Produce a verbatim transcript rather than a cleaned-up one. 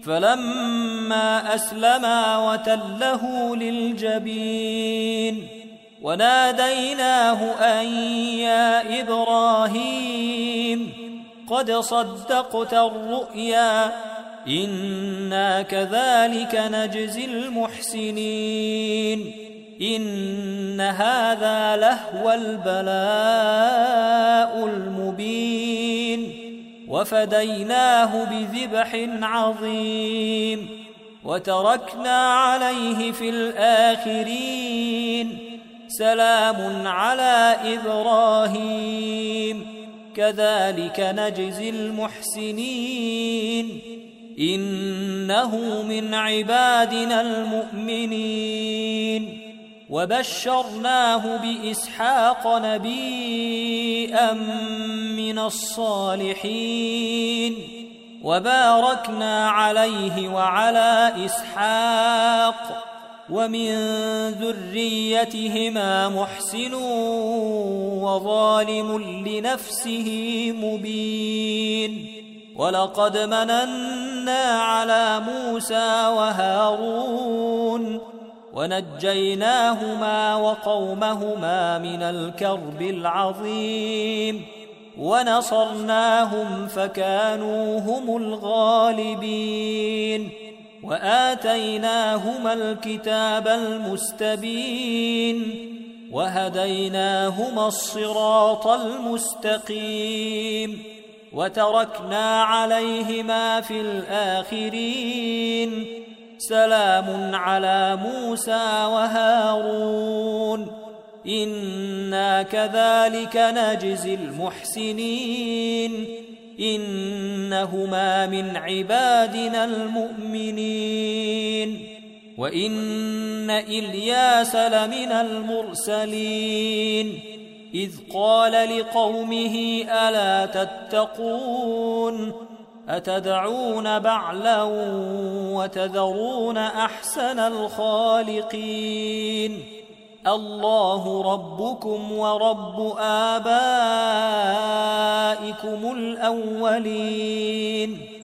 فلما أسلما وتله للجبين وناديناه أن يا إبراهيم قد صدقت الرؤيا إنا كذلك نجزي المحسنين إن هذا لهو البلاء المبين وفديناه بذبح عظيم وتركنا عليه في الآخرين سلام على إبراهيم كذلك نجزي المحسنين إنه من عبادنا المؤمنين وبشرناه بإسحاق نبيا من الصالحين وباركنا عليه وعلى إسحاق ومن ذريتهما محسن وظالم لنفسه مبين ولقد مننا على موسى وهارون ونجيناهما وقومهما من الكرب العظيم ونصرناهم فكانوا هم الغالبين وآتيناهما الكتاب المستبين وهديناهما الصراط المستقيم وتركنا عليهما في الآخرين سلام على موسى وهارون إنا كذلك نجزي المحسنين إنهما من عبادنا المؤمنين وإن إلياس لمن المرسلين إذ قال لقومه ألا تتقون أتدعون بعلا وتذرون أحسن الخالقين الله ربكم ورب آبائكم الأولين